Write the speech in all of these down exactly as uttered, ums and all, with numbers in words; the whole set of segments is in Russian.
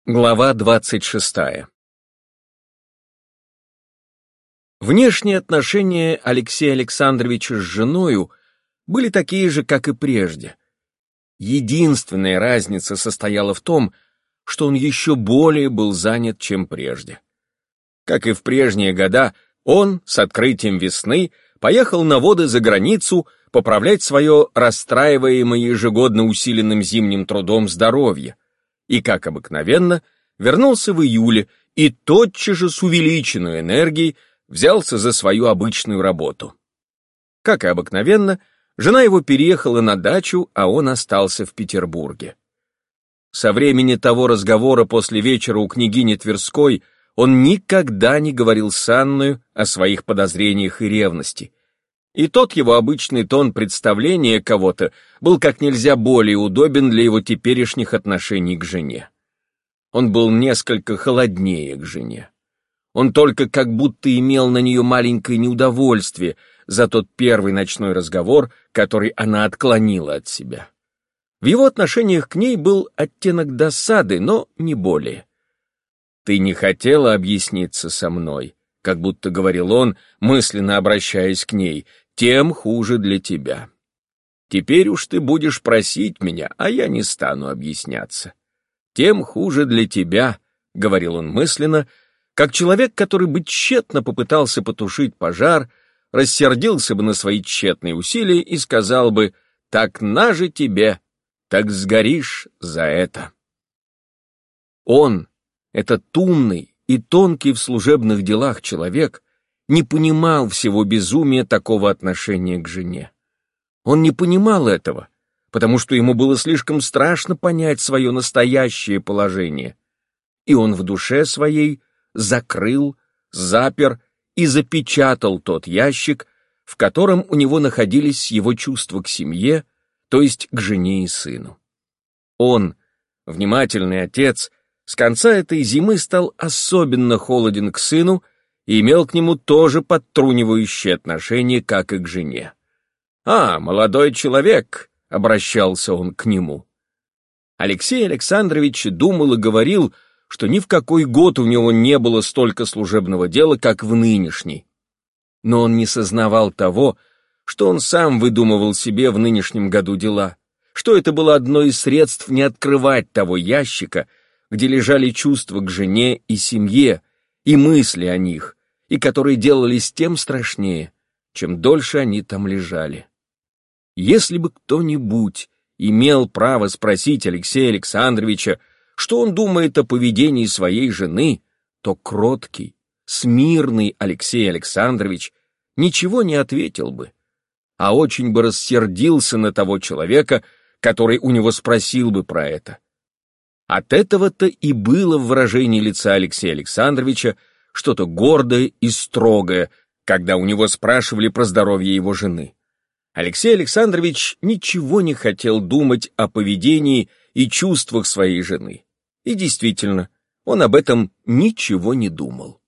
Глава двадцать шестая. Внешние отношения Алексея Александровича с женою были такие же, как и прежде. Единственная разница состояла в том, что он еще более был занят, чем прежде. Как и в прежние года, он с открытием весны поехал на воды за границу поправлять свое расстраиваемое ежегодно усиленным зимним трудом здоровье, и, как обыкновенно, вернулся в июле и тотчас же с увеличенной энергией взялся за свою обычную работу. Как и обыкновенно, жена его переехала на дачу, а он остался в Петербурге. Со времени того разговора после вечера у княгини Тверской он никогда не говорил с Анною о своих подозрениях и ревности, и тот его обычный тон представления кого-то был как нельзя более удобен для его теперешних отношений к жене. Он был несколько холоднее к жене. Он только как будто имел на нее маленькое неудовольствие за тот первый ночной разговор, который она отклонила от себя. В его отношениях к ней был оттенок досады, но не более. «Ты не хотела объясниться со мной», как будто говорил он, мысленно обращаясь к ней, «тем хуже для тебя. Теперь уж ты будешь просить меня, а я не стану объясняться. Тем хуже для тебя», — говорил он мысленно, как человек, который бы тщетно попытался потушить пожар, рассердился бы на свои тщетные усилия и сказал бы «так наже тебе, так сгоришь за это». Он, этот умный и тонкий в служебных делах человек, не понимал всего безумия такого отношения к жене. Он не понимал этого, потому что ему было слишком страшно понять свое настоящее положение, и он в душе своей закрыл, запер и запечатал тот ящик, в котором у него находились его чувства к семье, то есть к жене и сыну. Он, внимательный отец, с конца этой зимы стал особенно холоден к сыну и имел к нему тоже подтрунивающее отношение, как и к жене. «А, молодой человек», — обращался он к нему. Алексей Александрович думал и говорил, что ни в какой год у него не было столько служебного дела, как в нынешний. Но он не сознавал того, что он сам выдумывал себе в нынешнем году дела, что это было одно из средств не открывать того ящика, где лежали чувства к жене и семье, и мысли о них, и которые делались тем страшнее, чем дольше они там лежали. Если бы кто-нибудь имел право спросить Алексея Александровича, что он думает о поведении своей жены, то кроткий, смирный Алексей Александрович ничего не ответил бы, а очень бы рассердился на того человека, который у него спросил бы про это. От этого-то и было в выражении лица Алексея Александровича что-то гордое и строгое, когда у него спрашивали про здоровье его жены. Алексей Александрович ничего не хотел думать о поведении и чувствах своей жены. И действительно, он об этом ничего не думал.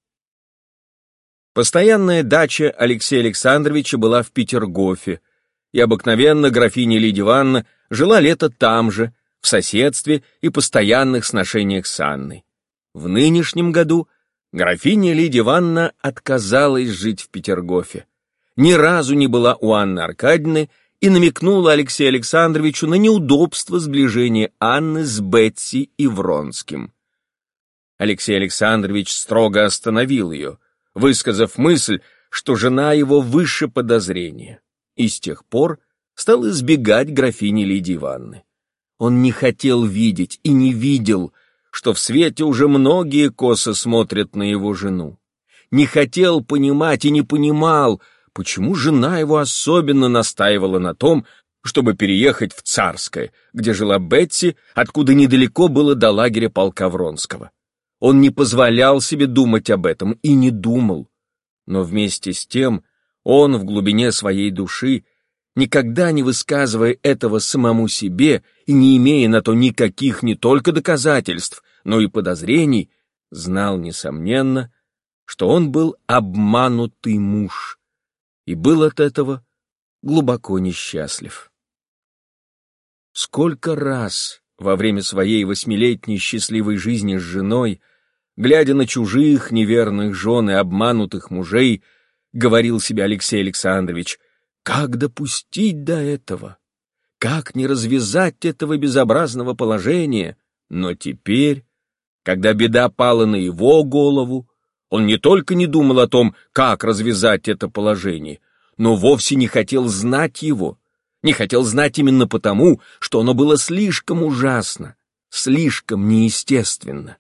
Постоянная дача Алексея Александровича была в Петергофе, и обыкновенно графиня Лидия Ивановна жила лето там же, в соседстве и постоянных сношениях с Анной. В нынешнем году графиня Лидия Ивановна отказалась жить в Петергофе, ни разу не была у Анны Аркадьевны и намекнула Алексею Александровичу на неудобство сближения Анны с Бетси и Вронским. Алексей Александрович строго остановил ее, высказав мысль, что жена его выше подозрения, и с тех пор стал избегать графини Лидии Ивановны. Он не хотел видеть и не видел, что в свете уже многие косо смотрят на его жену. Не хотел понимать и не понимал, почему жена его особенно настаивала на том, чтобы переехать в Царское, где жила Бетси, откуда недалеко было до лагеря полка Вронского. Он не позволял себе думать об этом и не думал. Но вместе с тем он в глубине своей души, никогда не высказывая этого самому себе и не имея на то никаких не только доказательств, но и подозрений, знал, несомненно, что он был обманутый муж и был от этого глубоко несчастлив. Сколько раз во время своей восьмилетней счастливой жизни с женой, глядя на чужих неверных жен и обманутых мужей, говорил себе Алексей Александрович: как допустить до этого? Как не развязать этого безобразного положения? Но теперь, когда беда пала на его голову, он не только не думал о том, как развязать это положение, но вовсе не хотел знать его, не хотел знать именно потому, что оно было слишком ужасно, слишком неестественно.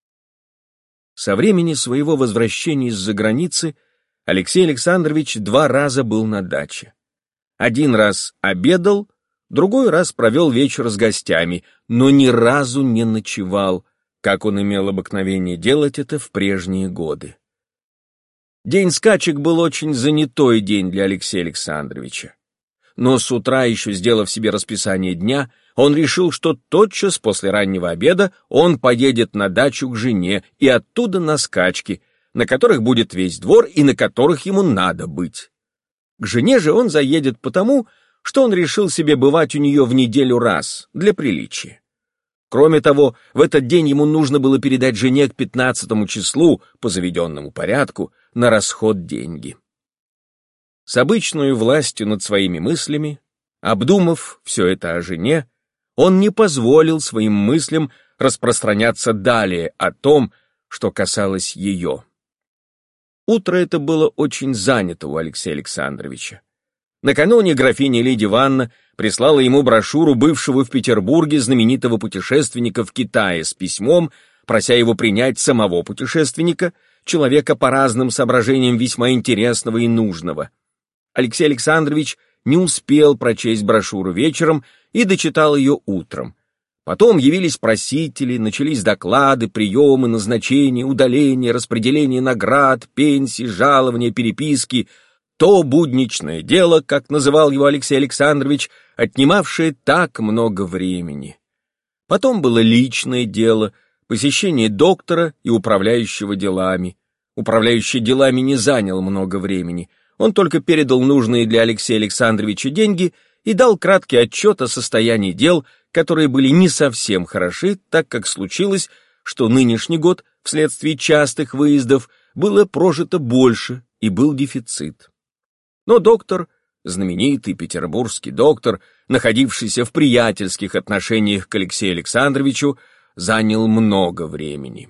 Со времени своего возвращения из-за границы Алексей Александрович два раза был на даче. Один раз обедал, другой раз провел вечер с гостями, но ни разу не ночевал, как он имел обыкновение делать это в прежние годы. День скачек был очень занятой день для Алексея Александровича. Но с утра, еще сделав себе расписание дня, он решил, что тотчас после раннего обеда он поедет на дачу к жене и оттуда на скачки, на которых будет весь двор и на которых ему надо быть. К жене же он заедет потому, что он решил себе бывать у нее в неделю раз, для приличия. Кроме того, в этот день ему нужно было передать жене к пятнадцатому числу, по заведенному порядку, на расход деньги. С обычной властью над своими мыслями, обдумав все это о жене, он не позволил своим мыслям распространяться далее о том, что касалось ее. Утро это было очень занято у Алексея Александровича. Накануне графиня Лидия Ивановна прислала ему брошюру бывшего в Петербурге знаменитого путешественника в Китае с письмом, прося его принять самого путешественника, человека по разным соображениям весьма интересного и нужного. Алексей Александрович не успел прочесть брошюру вечером и дочитал ее утром. Потом явились просители, начались доклады, приемы, назначения, удаления, распределение наград, пенсий, жалования, переписки. То будничное дело, как называл его Алексей Александрович, отнимавшее так много времени. Потом было личное дело, посещение доктора и управляющего делами. Управляющий делами не занял много времени. Он только передал нужные для Алексея Александровича деньги и дал краткий отчет о состоянии дел, которые были не совсем хороши, так как случилось, что нынешний год вследствие частых выездов было прожито больше и был дефицит. Но доктор, знаменитый петербургский доктор, находившийся в приятельских отношениях к Алексею Александровичу, занял много времени.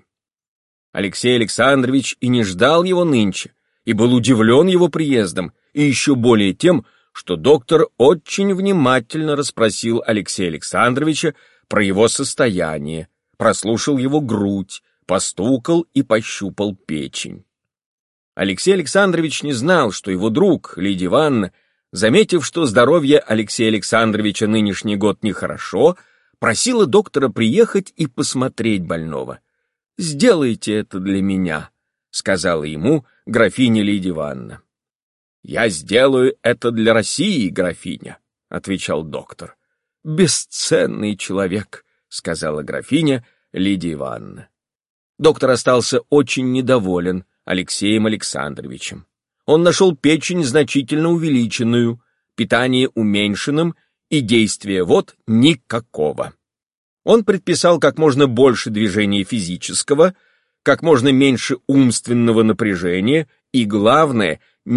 Алексей Александрович и не ждал его нынче, и был удивлен его приездом, и еще более тем, что доктор очень внимательно расспросил Алексея Александровича про его состояние, прослушал его грудь, постукал и пощупал печень. Алексей Александрович не знал, что его друг, Лидия Ивановна, заметив, что здоровье Алексея Александровича нынешний год нехорошо, просила доктора приехать и посмотреть больного. «Сделайте это для меня», — сказала ему графиня Лидия Ивановна. «Я сделаю это для России, графиня», — отвечал доктор. «Бесценный человек», — сказала графиня Лидия Ивановна. Доктор остался очень недоволен Алексеем Александровичем. Он нашел печень значительно увеличенную, питание уменьшенным и действия вод никакого. Он предписал как можно больше движения физического, как можно меньше умственного напряжения и, главное,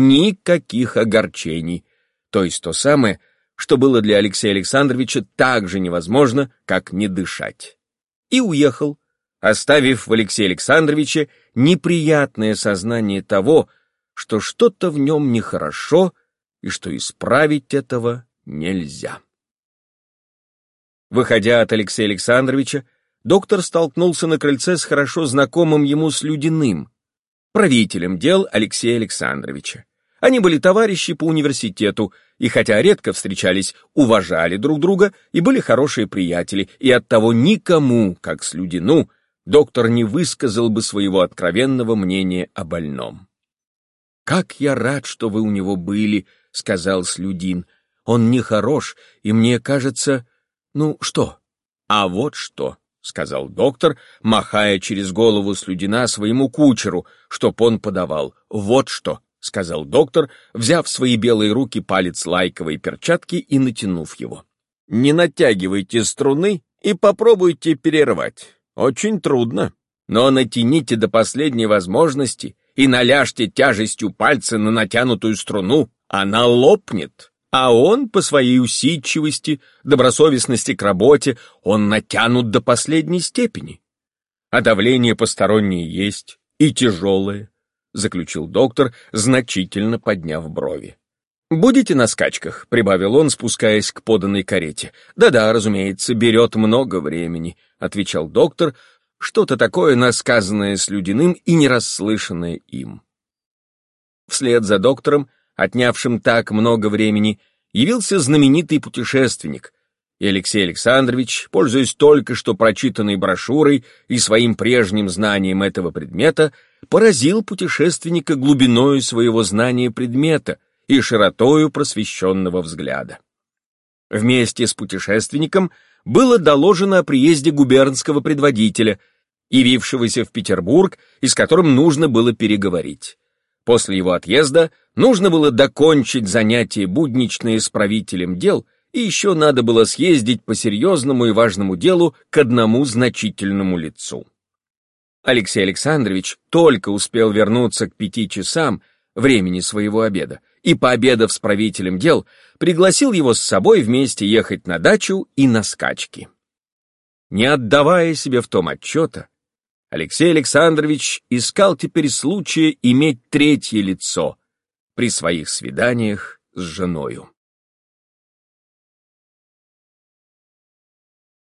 никаких огорчений, то есть то самое, что было для Алексея Александровича так же невозможно, как не дышать. И уехал, оставив в Алексее Александровиче неприятное сознание того, что что-то в нем нехорошо и что исправить этого нельзя. Выходя от Алексея Александровича, доктор столкнулся на крыльце с хорошо знакомым ему Слюдиным, правителем дел Алексея Александровича. Они были товарищи по университету, и хотя редко встречались, уважали друг друга и были хорошие приятели, и оттого никому, как Слюдину, доктор не высказал бы своего откровенного мнения о больном. «Как я рад, что вы у него были», — сказал Слюдин. «Он нехорош, и мне кажется... Ну, что?» «А вот что», — сказал доктор, махая через голову Слюдина своему кучеру, чтоб он подавал. «Вот что», — сказал доктор, взяв в свои белые руки палец лайковой перчатки и натянув его. «Не натягивайте струны и попробуйте перервать. Очень трудно. Но натяните до последней возможности и наляжьте тяжестью пальца на натянутую струну, она лопнет. А он, по своей усидчивости, добросовестности к работе, он натянут до последней степени. А давление постороннее есть, и тяжелое, заключил доктор, значительно подняв брови. «Будете на скачках?» — прибавил он, спускаясь к поданной карете. «Да-да, разумеется, берет много времени», — отвечал доктор, что-то такое насказанное Слюдиным и нерасслышанное им. Вслед за доктором, отнявшим так много времени, явился знаменитый путешественник, и Алексей Александрович, пользуясь только что прочитанной брошюрой и своим прежним знанием этого предмета, поразил путешественника глубиною своего знания предмета и широтою просвещенного взгляда. Вместе с путешественником было доложено о приезде губернского предводителя, явившегося в Петербург и с которым нужно было переговорить. После его отъезда нужно было докончить занятия будничные с правителем дел, и еще надо было съездить по серьезному и важному делу к одному значительному лицу. Алексей Александрович только успел вернуться к пяти часам времени своего обеда, и, пообедав с правителем дел, пригласил его с собой вместе ехать на дачу и на скачки. Не отдавая себе в том отчета, Алексей Александрович искал теперь случая иметь третье лицо при своих свиданиях с женою.